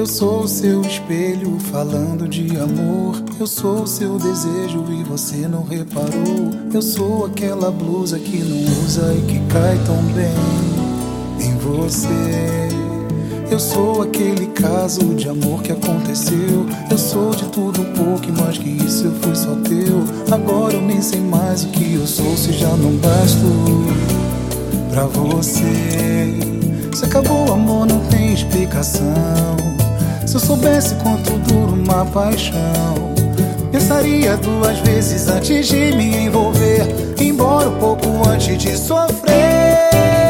Eu sou o seu espelho falando de amor. Eu sou o seu desejo e você não reparou. Eu sou aquela blusa que não usa e que cai tão bem em você. Eu sou aquele caso de amor que aconteceu. Eu sou de tudo um pouco e mais que isso eu fui só teu. Agora eu nem sei mais o que eu sou se já não basto pra você. Se acabou o amor não tem explicação. Se eu soubesse quanto dura uma paixão, pensaria duas vezes antes de me envolver, embora um pouco antes de sofrer.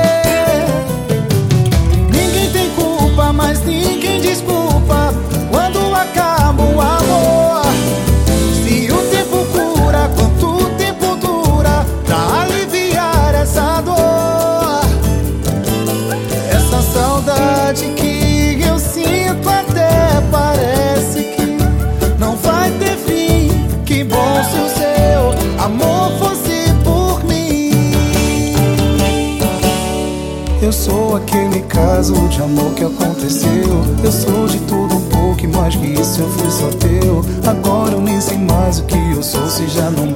Ninguém tem culpa, mas ninguém desculpa quando acaba o amor. Se o tempo cura, quanto tempo dura pra aliviar essa dor? Essa saudade que eu sinto até parece que não vai ter fim. Que bom se o seu amor fosse por mim. Eu sou aquele caso de amor que aconteceu. Eu sou de tudo um pouco e mais que isso eu fui só teu. Agora eu nem sei mais o que eu sou se já não